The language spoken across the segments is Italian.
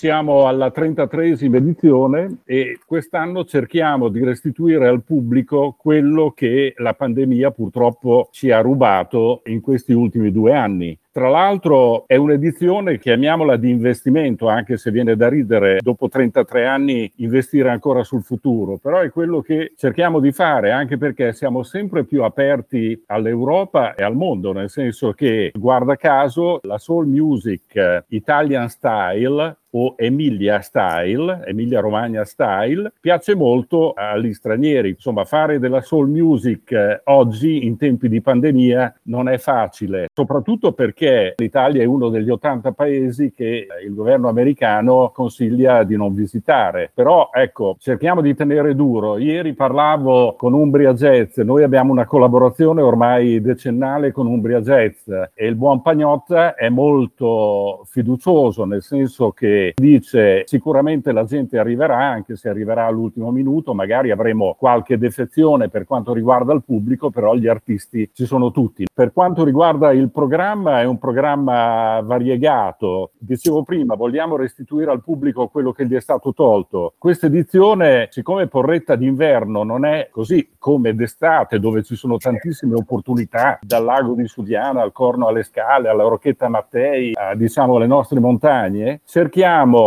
Siamo alla 33esima edizione e quest'anno cerchiamo di restituire al pubblico quello che la pandemia purtroppo ci ha rubato in questi ultimi 2 anni. Tra l'altro è un'edizione, chiamiamola di investimento, anche se viene da ridere dopo 33 anni investire ancora sul futuro, però è quello che cerchiamo di fare, anche perché siamo sempre più aperti all'Europa e al mondo, nel senso che, guarda caso, la soul music Italian style o Emilia style, Emilia Romagna style, piace molto agli stranieri. Insomma, fare della soul music oggi, in tempi di pandemia, non è facile, soprattutto perché l'Italia è uno degli 80 paesi che il governo americano consiglia di non visitare. Però, ecco, cerchiamo di tenere duro. Ieri parlavo con Umbria Jazz, noi abbiamo una collaborazione ormai decennale con Umbria Jazz e il buon Pagnotta è molto fiducioso, nel senso che dice sicuramente la gente arriverà, anche se arriverà all'ultimo minuto, magari avremo qualche defezione per quanto riguarda il pubblico, però gli artisti ci sono tutti. Per quanto riguarda il programma, è un programma variegato. Dicevo prima, vogliamo restituire al pubblico quello che gli è stato tolto. Questa edizione, siccome Porretta d'inverno non è così come d'estate, dove ci sono tantissime opportunità, dal lago di Sudiana al Corno alle Scale, alla Rocchetta Mattei, diciamo alle nostre montagne, cerchiamo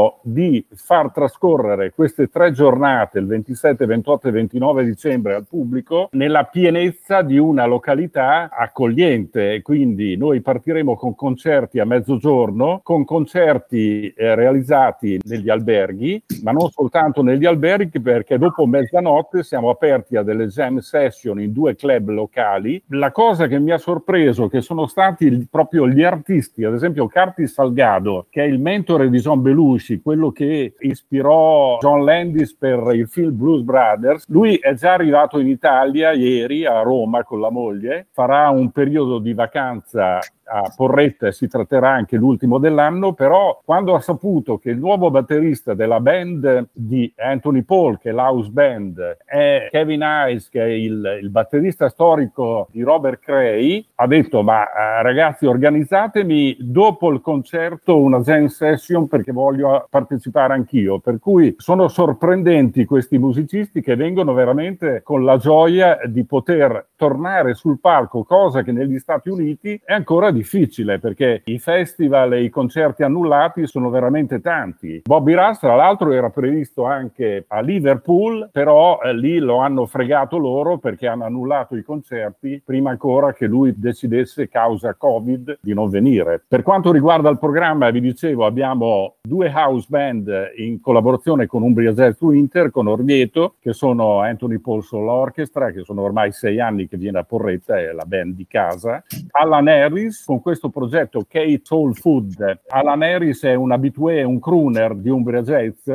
di far trascorrere queste 3 giornate, il 27, 28 e 29 dicembre, al pubblico nella pienezza di una località accogliente. Quindi noi partiremo con concerti a mezzogiorno, con concerti realizzati negli alberghi, ma non soltanto negli alberghi, perché dopo mezzanotte siamo aperti a delle jam session in 2 club locali. La cosa che mi ha sorpreso che sono stati proprio gli artisti, ad esempio Curtis Salgado, che è il mentore di John Belushi, quello che ispirò John Landis per il film Blues Brothers. Lui è già arrivato in Italia ieri a Roma con la moglie, farà un periodo di vacanza a Porretta e si tratterà anche l'ultimo dell'anno, però quando ha saputo che il nuovo batterista della band di Anthony Paul, che è l'house band, è Kevin Hayes, che è il batterista storico di Robert Cray, ha detto: ma ragazzi, organizzatemi dopo il concerto una jam session perché voglio partecipare anch'io. Per cui sono sorprendenti questi musicisti che vengono veramente con la gioia di poter tornare sul palco, cosa che negli Stati Uniti è ancora difficile, perché i festival e i concerti annullati sono veramente tanti. Bobby Rush, tra l'altro, era previsto anche a Liverpool, però lì lo hanno fregato loro perché hanno annullato i concerti prima ancora che lui decidesse, causa Covid, di non venire. Per quanto riguarda il programma, vi dicevo, abbiamo 2 house band in collaborazione con Umbria Jazz Winter, con Orvieto, che sono Anthony Paul Soul Orchestra, che sono ormai 6 anni che viene a Porretta, è la band di casa. Alan Harris, con questo progetto Kate Soul Food. Alan Harris è un habitué, un crooner di Umbria Jazz.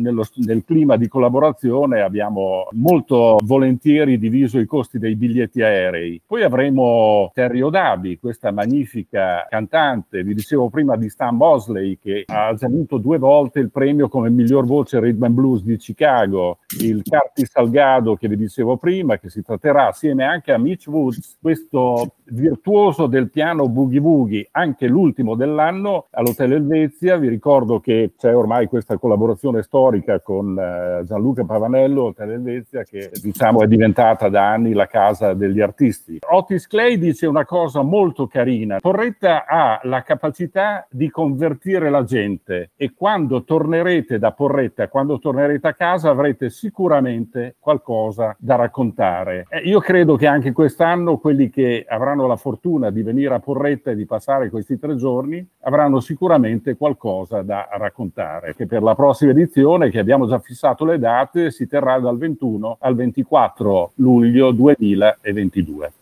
Nel clima di collaborazione abbiamo molto volentieri diviso i costi dei biglietti aerei. Poi avremo Terry O'Dabi, questa magnifica cantante. Vi dicevo prima di Stan Bosley, che ha già vinto 2 volte il premio come miglior voce rhythm and blues di Chicago. Il Curtis Salgado, che vi dicevo prima, che si tratterà assieme anche a Mitch Woods, questo virtuoso del piano boogie woogie, anche l'ultimo dell'anno, all'Hotel Helvezia. Vi ricordo che c'è ormai questa collaborazione storica con Gianluca Pavanello, Hotel Helvezia, che diciamo è diventata da anni la casa degli artisti. Otis Clay dice una cosa molto carina: Porretta ha la capacità di convertire la gente, e quando tornerete da Porretta, quando tornerete a casa, avrete sicuramente qualcosa da raccontare. Io credo che anche quest'anno quelli che avranno la fortuna di venire a Porretta e di passare questi 3 giorni avranno sicuramente qualcosa da raccontare, che per la prossima edizione, che abbiamo già fissato le date, si terrà dal 21 al 24 luglio 2022.